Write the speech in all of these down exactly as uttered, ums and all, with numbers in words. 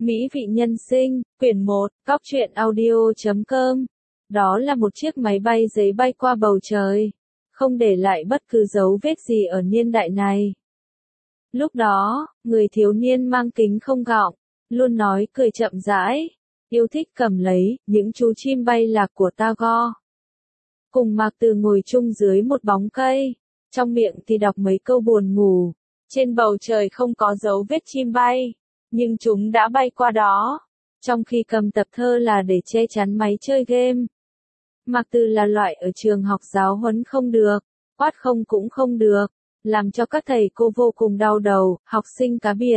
Mỹ vị nhân sinh, quyển một, cóc truyện audio chấm com. Đó là một chiếc máy bay giấy bay qua bầu trời, không để lại bất cứ dấu vết gì ở niên đại này. Lúc đó, người thiếu niên mang kính không gọng, luôn nói cười chậm rãi, yêu thích cầm lấy những chú chim bay lạc của Tagore. Cùng Mạc Từ ngồi chung dưới một bóng cây, trong miệng thì đọc mấy câu buồn ngủ. Trên bầu trời không có dấu vết chim bay, nhưng chúng đã bay qua đó. Trong khi cầm tập thơ là để che chắn máy chơi game. Mạc Từ là loại ở trường học giáo huấn không được, quát không cũng không được, làm cho các thầy cô vô cùng đau đầu, học sinh cá biệt.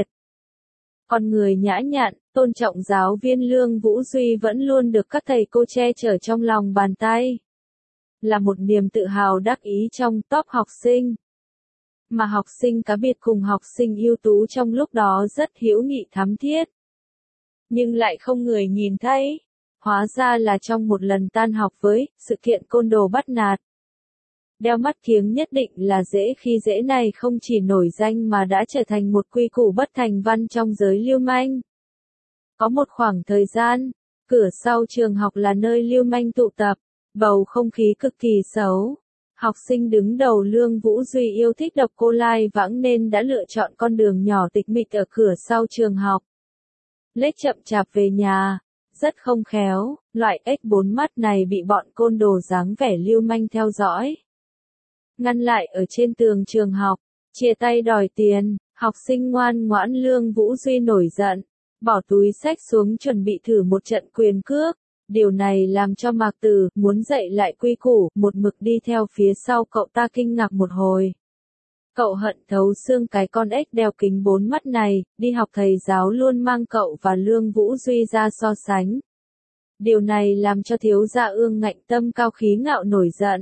Con người nhã nhặn, tôn trọng giáo viên Lương Vũ Duy vẫn luôn được các thầy cô che chở trong lòng bàn tay. Là một niềm tự hào đắc ý trong top học sinh. Mà học sinh cá biệt cùng học sinh ưu tú trong lúc đó rất hữu nghị thắm thiết. Nhưng lại không người nhìn thấy. Hóa ra là trong một lần tan học với sự kiện côn đồ bắt nạt. Đeo mắt kiếng nhất định là dễ khi dễ này không chỉ nổi danh mà đã trở thành một quy củ bất thành văn trong giới lưu manh. Có một khoảng thời gian, cửa sau trường học là nơi lưu manh tụ tập, bầu không khí cực kỳ xấu. Học sinh đứng đầu Lương Vũ Duy yêu thích độc cô lai vãng nên đã lựa chọn con đường nhỏ tịch mịch ở cửa sau trường học. Lết chậm chạp về nhà, rất không khéo, loại ếch bốn mắt này bị bọn côn đồ dáng vẻ lưu manh theo dõi. Ngăn lại ở trên tường trường học, chia tay đòi tiền, học sinh ngoan ngoãn Lương Vũ Duy nổi giận, bỏ túi xách xuống chuẩn bị thử một trận quyền cước. Điều này làm cho Mạc Từ muốn dạy lại quy củ, một mực đi theo phía sau cậu ta kinh ngạc một hồi. Cậu hận thấu xương cái con ếch đeo kính bốn mắt này, đi học thầy giáo luôn mang cậu và Lương Vũ Duy ra so sánh. Điều này làm cho thiếu gia Ương Ngạnh tâm cao khí ngạo nổi giận.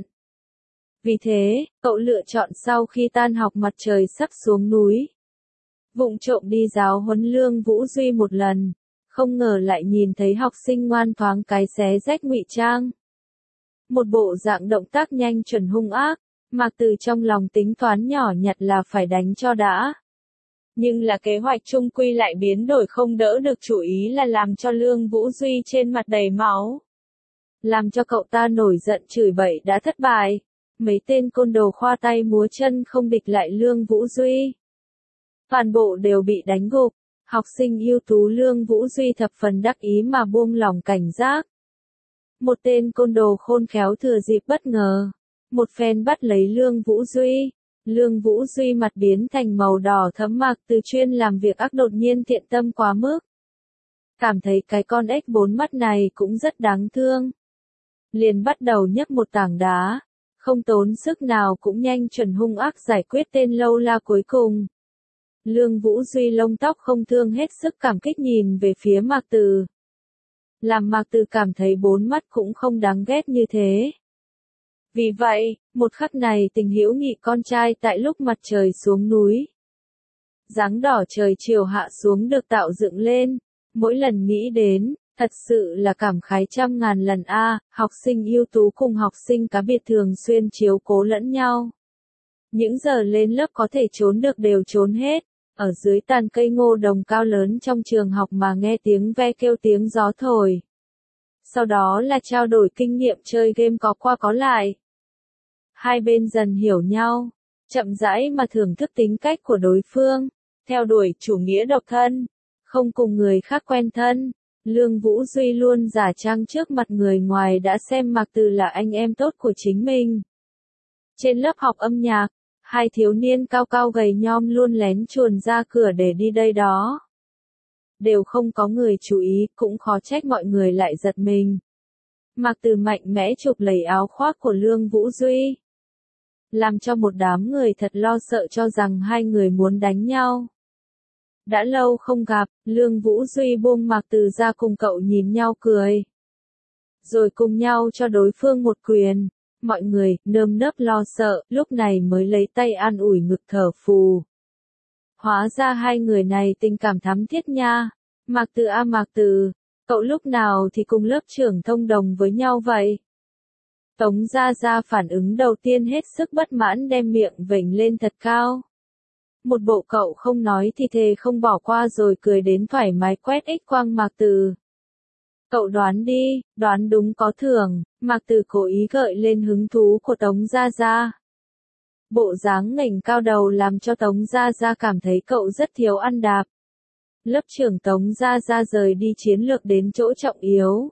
Vì thế, cậu lựa chọn sau khi tan học mặt trời sắp xuống núi. Vụng trộm đi giáo huấn Lương Vũ Duy một lần. Không ngờ lại nhìn thấy học sinh ngoan thoáng cái xé rách ngụy trang. Một bộ dạng động tác nhanh chuẩn hung ác, Mạc Từ trong lòng tính toán nhỏ nhặt là phải đánh cho đã. Nhưng là kế hoạch chung quy lại biến đổi không đỡ được, chủ ý là làm cho Lương Vũ Duy trên mặt đầy máu. Làm cho cậu ta nổi giận chửi bậy đã thất bại. Mấy tên côn đồ khoa tay múa chân không địch lại Lương Vũ Duy. Toàn bộ đều bị đánh gục. Học sinh ưu tú Lương Vũ Duy thập phần đắc ý mà buông lỏng cảnh giác. Một tên côn đồ khôn khéo thừa dịp bất ngờ. Một phen bắt lấy Lương Vũ Duy. Lương Vũ Duy mặt biến thành màu đỏ thẫm. Mạc Từ chuyên làm việc ác đột nhiên thiện tâm quá mức. Cảm thấy cái con ếch bốn mắt này cũng rất đáng thương. Liền bắt đầu nhấc một tảng đá. Không tốn sức nào cũng nhanh chuẩn hung ác giải quyết tên lâu la cuối cùng. Lương Vũ Duy lông tóc không thương hết sức cảm kích nhìn về phía Mạc Từ. Làm Mạc Từ cảm thấy bốn mắt cũng không đáng ghét như thế. Vì vậy, một khắc này tình hữu nghị con trai tại lúc mặt trời xuống núi. Dáng đỏ trời chiều hạ xuống được tạo dựng lên, mỗi lần nghĩ đến, thật sự là cảm khái trăm ngàn lần a. À, học sinh ưu tú cùng học sinh cá biệt thường xuyên chiếu cố lẫn nhau. Những giờ lên lớp có thể trốn được đều trốn hết. Ở dưới tàn cây ngô đồng cao lớn trong trường học mà nghe tiếng ve kêu tiếng gió thổi. Sau đó là trao đổi kinh nghiệm chơi game có qua có lại. Hai bên dần hiểu nhau, chậm rãi mà thưởng thức tính cách của đối phương, theo đuổi chủ nghĩa độc thân, không cùng người khác quen thân. Lương Vũ Duy luôn giả trang trước mặt người ngoài đã xem Mạc Từ là anh em tốt của chính mình. Trên lớp học âm nhạc, hai thiếu niên cao cao gầy nhom luôn lén chuồn ra cửa để đi đây đó. Đều không có người chú ý, cũng khó trách mọi người lại giật mình. Mạc Từ mạnh mẽ chụp lấy áo khoác của Lương Vũ Duy. Làm cho một đám người thật lo sợ cho rằng hai người muốn đánh nhau. Đã lâu không gặp, Lương Vũ Duy buông Mạc Từ ra cùng cậu nhìn nhau cười. Rồi cùng nhau cho đối phương một quyền. Mọi người, nơm nớp lo sợ, lúc này mới lấy tay an ủi ngực thở phù. Hóa ra hai người này tình cảm thắm thiết nha. Mạc Từ a Mạc Từ, cậu lúc nào thì cùng lớp trưởng thông đồng với nhau vậy? Tống Gia Gia phản ứng đầu tiên hết sức bất mãn đem miệng vểnh lên thật cao. Một bộ cậu không nói thì thề không bỏ qua rồi cười đến thoải mái quét X quang Mạc Từ. Cậu đoán đi, đoán đúng có thưởng, Mạc Từ cố ý gợi lên hứng thú của Tống Gia Gia. Bộ dáng ngẩng cao đầu làm cho Tống Gia Gia cảm thấy cậu rất thiếu ăn đạp. Lớp trưởng Tống Gia Gia rời đi chiến lược đến chỗ trọng yếu.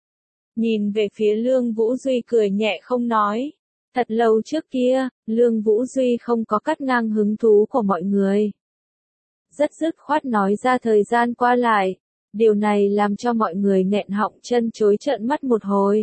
Nhìn về phía Lương Vũ Duy cười nhẹ không nói. Thật lâu trước kia, Lương Vũ Duy không có cắt ngang hứng thú của mọi người. Rất dứt khoát nói ra thời gian qua lại. Điều này làm cho mọi người nghẹn họng chân chối trợn mắt một hồi.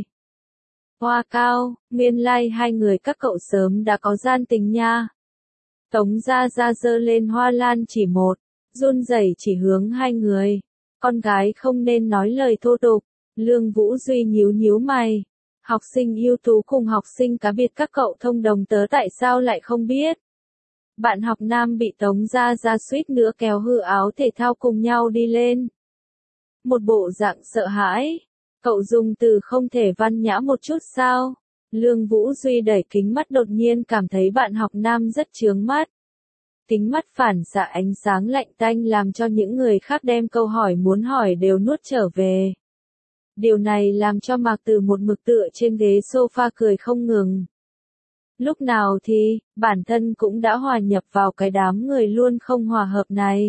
Hoa cao, nguyên lai like hai người các cậu sớm đã có gian tình nha. Tống Gia Gia giơ lên hoa lan chỉ một, run rẩy chỉ hướng hai người. Con gái không nên nói lời thô tục. Lương Vũ Duy nhíu nhíu mày. Học sinh ưu tú cùng học sinh cá biệt các cậu thông đồng tớ tại sao lại không biết. Bạn học nam bị Tống Gia Gia suýt nữa kéo hư áo thể thao cùng nhau đi lên. Một bộ dạng sợ hãi. Cậu dùng từ không thể văn nhã một chút sao? Lương Vũ Duy đẩy kính mắt đột nhiên cảm thấy bạn học nam rất chướng mắt. Kính mắt phản xạ ánh sáng lạnh tanh làm cho những người khác đem câu hỏi muốn hỏi đều nuốt trở về. Điều này làm cho Mạc Từ một mực tựa trên ghế sofa cười không ngừng. Lúc nào thì, bản thân cũng đã hòa nhập vào cái đám người luôn không hòa hợp này.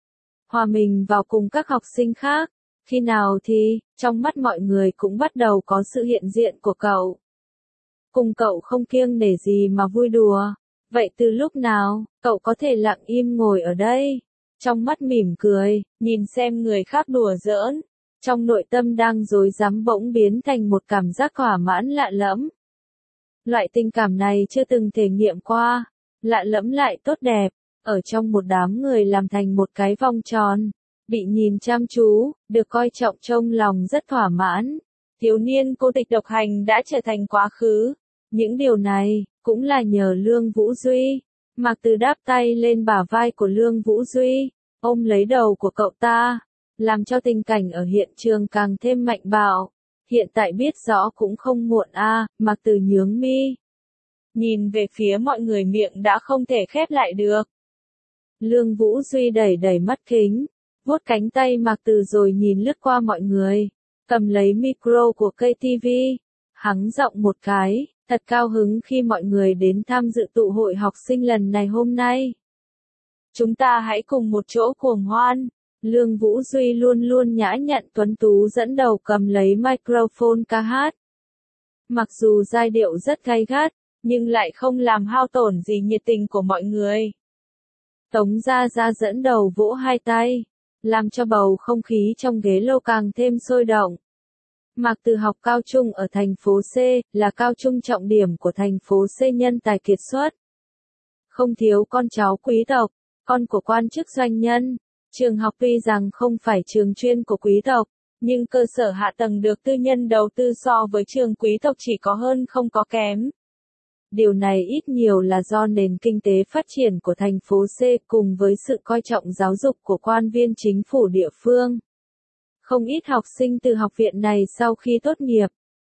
Hòa mình vào cùng các học sinh khác. Khi nào thì, trong mắt mọi người cũng bắt đầu có sự hiện diện của cậu. Cùng cậu không kiêng nể gì mà vui đùa. Vậy từ lúc nào, cậu có thể lặng im ngồi ở đây? Trong mắt mỉm cười, nhìn xem người khác đùa giỡn. Trong nội tâm đang rối rắm bỗng biến thành một cảm giác thỏa mãn lạ lẫm. Loại tình cảm này chưa từng thể nghiệm qua. Lạ lẫm lại tốt đẹp. Ở trong một đám người làm thành một cái vòng tròn. Bị nhìn chăm chú, được coi trọng trong lòng rất thỏa mãn. Thiếu niên cô tịch độc hành đã trở thành quá khứ. Những điều này, cũng là nhờ Lương Vũ Duy. Mạc Từ đáp tay lên bả vai của Lương Vũ Duy, ôm lấy đầu của cậu ta, làm cho tình cảnh ở hiện trường càng thêm mạnh bạo. Hiện tại biết rõ cũng không muộn a, à, Mạc Từ nhướng mi. Nhìn về phía mọi người miệng đã không thể khép lại được. Lương Vũ Duy đẩy đẩy mắt kính. Vuốt cánh tay Mạc Từ rồi nhìn lướt qua mọi người, cầm lấy micro của ca tê vê, hắng giọng một cái, thật cao hứng khi mọi người đến tham dự tụ hội học sinh lần này hôm nay. Chúng ta hãy cùng một chỗ cuồng hoan. Lương Vũ Duy luôn luôn nhã nhặn tuấn tú dẫn đầu cầm lấy microphone ca hát. Mặc dù giai điệu rất gay gắt, nhưng lại không làm hao tổn gì nhiệt tình của mọi người. Tống Gia Gia dẫn đầu vỗ hai tay, làm cho bầu không khí trong ghế lô càng thêm sôi động. Mạc Từ học cao trung ở thành phố C, là cao trung trọng điểm của thành phố C nhân tài kiệt xuất. Không thiếu con cháu quý tộc, con của quan chức doanh nhân. Trường học tuy rằng không phải trường chuyên của quý tộc, nhưng cơ sở hạ tầng được tư nhân đầu tư so với trường quý tộc chỉ có hơn không có kém. Điều này ít nhiều là do nền kinh tế phát triển của thành phố C cùng với sự coi trọng giáo dục của quan viên chính phủ địa phương. Không ít học sinh từ học viện này sau khi tốt nghiệp,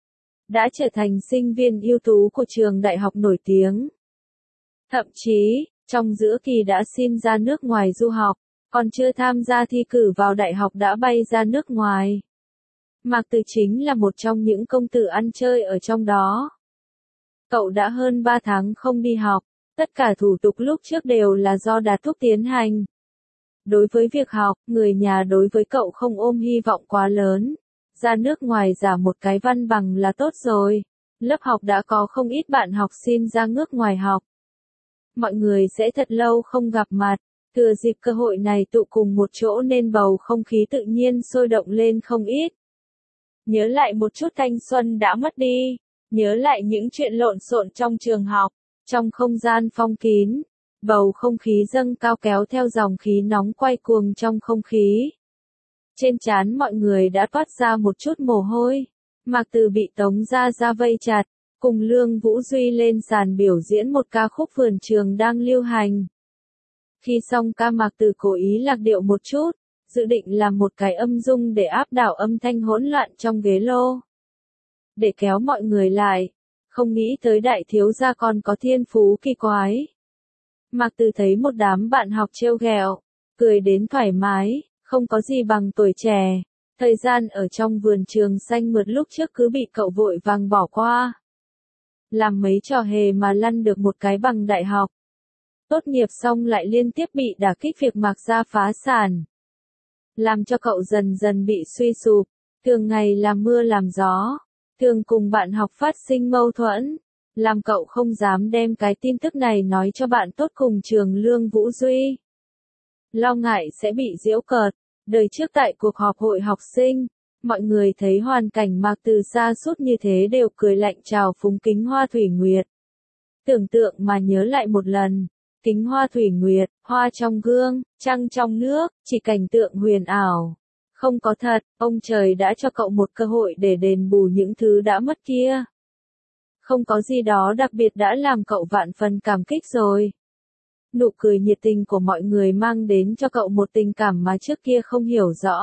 đã trở thành sinh viên ưu tú của trường đại học nổi tiếng. Thậm chí, trong giữa kỳ đã xin ra nước ngoài du học, còn chưa tham gia thi cử vào đại học đã bay ra nước ngoài. Mạc Từ chính là một trong những công tử ăn chơi ở trong đó. Cậu đã hơn ba tháng không đi học, tất cả thủ tục lúc trước đều là do Đạt Thúc tiến hành. Đối với việc học, người nhà đối với cậu không ôm hy vọng quá lớn. Ra nước ngoài giả một cái văn bằng là tốt rồi. Lớp học đã có không ít bạn học xin ra nước ngoài học. Mọi người sẽ thật lâu không gặp mặt, thừa dịp cơ hội này tụ cùng một chỗ nên bầu không khí tự nhiên sôi động lên không ít. Nhớ lại một chút thanh xuân đã mất đi. Nhớ lại những chuyện lộn xộn trong trường học, trong không gian phong kín, bầu không khí dâng cao kéo theo dòng khí nóng quay cuồng trong không khí. Trên trán mọi người đã toát ra một chút mồ hôi. Mạc Từ bị Tống Gia Gia vây chặt, cùng Lương Vũ Duy lên sàn biểu diễn một ca khúc vườn trường đang lưu hành. Khi xong ca Mạc Từ cố ý lạc điệu một chút, dự định làm một cái âm dung để áp đảo âm thanh hỗn loạn trong ghế lô. Để kéo mọi người lại, không nghĩ tới đại thiếu gia còn có thiên phú kỳ quái. Mạc Từ thấy một đám bạn học trêu ghẹo, cười đến thoải mái, không có gì bằng tuổi trẻ. Thời gian ở trong vườn trường xanh mượt lúc trước cứ bị cậu vội vàng bỏ qua. Làm mấy trò hề mà lăn được một cái bằng đại học. Tốt nghiệp xong lại liên tiếp bị đả kích việc Mạc gia phá sản. Làm cho cậu dần dần bị suy sụp, thường ngày làm mưa làm gió, thường cùng bạn học phát sinh mâu thuẫn, làm cậu không dám đem cái tin tức này nói cho bạn tốt cùng trường Lương Vũ Duy. Lo ngại sẽ bị giễu cợt, đời trước tại cuộc họp hội học sinh, mọi người thấy hoàn cảnh Mạc Từ sa sút như thế đều cười lạnh chào phúng kính hoa thủy nguyệt. Tưởng tượng mà nhớ lại một lần, kính hoa thủy nguyệt, hoa trong gương, trăng trong nước, chỉ cảnh tượng huyền ảo. Không có thật, ông trời đã cho cậu một cơ hội để đền bù những thứ đã mất kia. Không có gì đó đặc biệt đã làm cậu vạn phần cảm kích rồi. Nụ cười nhiệt tình của mọi người mang đến cho cậu một tình cảm mà trước kia không hiểu rõ.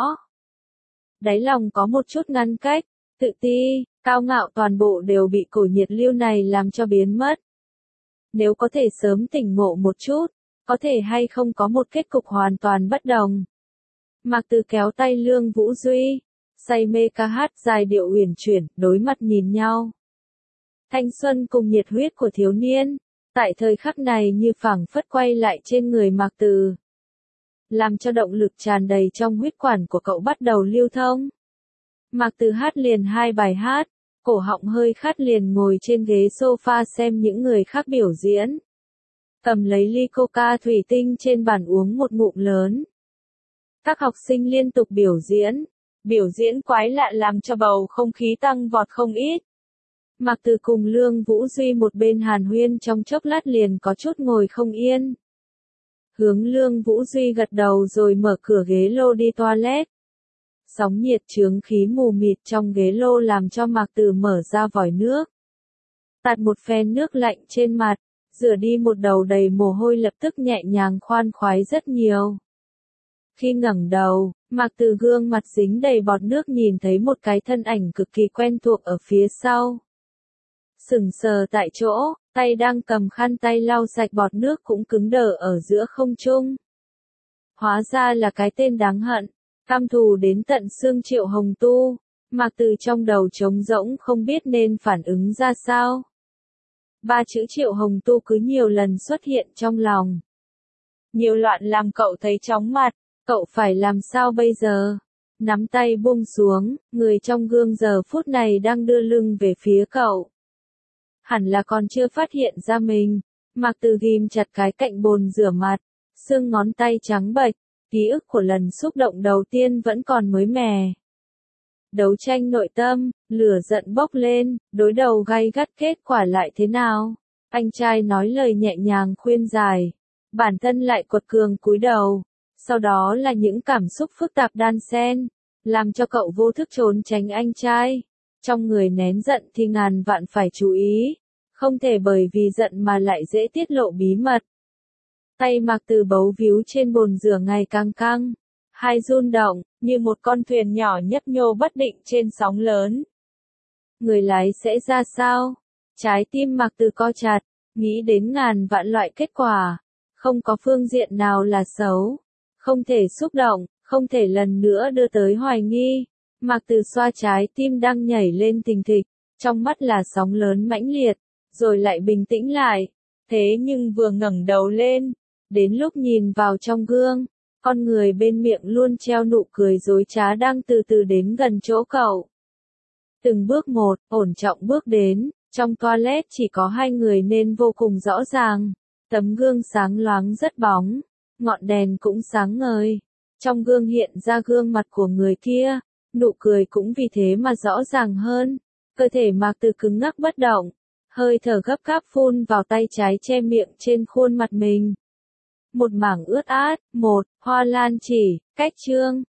Đáy lòng có một chút ngăn cách, tự ti, cao ngạo toàn bộ đều bị cổ nhiệt lưu này làm cho biến mất. Nếu có thể sớm tỉnh ngộ một chút, có thể hay không có một kết cục hoàn toàn bất đồng. Mạc Từ kéo tay Lương Vũ Duy, say mê ca hát giai điệu uyển chuyển, đối mặt nhìn nhau. Thanh xuân cùng nhiệt huyết của thiếu niên, tại thời khắc này như phảng phất quay lại trên người Mạc Từ. Làm cho động lực tràn đầy trong huyết quản của cậu bắt đầu lưu thông. Mạc Từ hát liền hai bài hát, cổ họng hơi khát liền ngồi trên ghế sofa xem những người khác biểu diễn. Cầm lấy ly coca thủy tinh trên bàn uống một ngụm lớn. Các học sinh liên tục biểu diễn, biểu diễn quái lạ làm cho bầu không khí tăng vọt không ít. Mạc Từ cùng Lương Vũ Duy một bên hàn huyên trong chốc lát liền có chút ngồi không yên. Hướng Lương Vũ Duy gật đầu rồi mở cửa ghế lô đi toilet. Sóng nhiệt chướng khí mù mịt trong ghế lô làm cho Mạc Từ mở ra vòi nước. Tạt một phen nước lạnh trên mặt, rửa đi một đầu đầy mồ hôi lập tức nhẹ nhàng khoan khoái rất nhiều. Khi ngẩng đầu, Mạc Từ gương mặt dính đầy bọt nước nhìn thấy một cái thân ảnh cực kỳ quen thuộc ở phía sau. Sững sờ tại chỗ, tay đang cầm khăn tay lau sạch bọt nước cũng cứng đờ ở giữa không trung. Hóa ra là cái tên đáng hận, căm thù đến tận xương Triệu Hồng Tu. Mạc Từ trong đầu trống rỗng không biết nên phản ứng ra sao. Ba chữ Triệu Hồng Tu cứ nhiều lần xuất hiện trong lòng. Nhiều loạn làm cậu thấy chóng mặt, cậu phải làm sao bây giờ? Nắm tay buông xuống, người trong gương giờ phút này đang đưa lưng về phía cậu. Hẳn là còn chưa phát hiện ra mình. Mạc Từ ghim chặt cái cạnh bồn rửa mặt, xương ngón tay trắng bệch, ký ức của lần xúc động đầu tiên vẫn còn mới mẻ. Đấu tranh nội tâm, lửa giận bốc lên, đối đầu gay gắt kết quả lại thế nào? Anh trai nói lời nhẹ nhàng khuyên giải, bản thân lại quật cường cúi đầu. Sau đó là những cảm xúc phức tạp đan xen, làm cho cậu vô thức trốn tránh anh trai. Trong người nén giận thì ngàn vạn phải chú ý, không thể bởi vì giận mà lại dễ tiết lộ bí mật. Tay Mạc Từ bấu víu trên bồn rửa ngày càng căng, hai run động, như một con thuyền nhỏ nhấp nhô bất định trên sóng lớn. Người lái sẽ ra sao? Trái tim Mạc Từ co chặt, nghĩ đến ngàn vạn loại kết quả, không có phương diện nào là xấu, không thể xúc động, không thể lần nữa đưa tới hoài nghi. Mạc Từ xoa trái tim đang nhảy lên thình thịch, trong mắt là sóng lớn mãnh liệt, rồi lại bình tĩnh lại. Thế nhưng vừa ngẩng đầu lên, đến lúc nhìn vào trong gương, con người bên miệng luôn treo nụ cười dối trá đang từ từ đến gần chỗ cậu. Từng bước một, ổn trọng bước đến, trong toilet chỉ có hai người nên vô cùng rõ ràng. Tấm gương sáng loáng rất bóng, ngọn đèn cũng sáng ngời. Trong gương hiện ra gương mặt của người kia, nụ cười cũng vì thế mà rõ ràng hơn. Cơ thể Mạc Từ cứng ngắc bất động, hơi thở gấp gáp phun vào tay trái che miệng trên khuôn mặt mình. Một mảng ướt át, một, hoa lan chỉ, cách chương.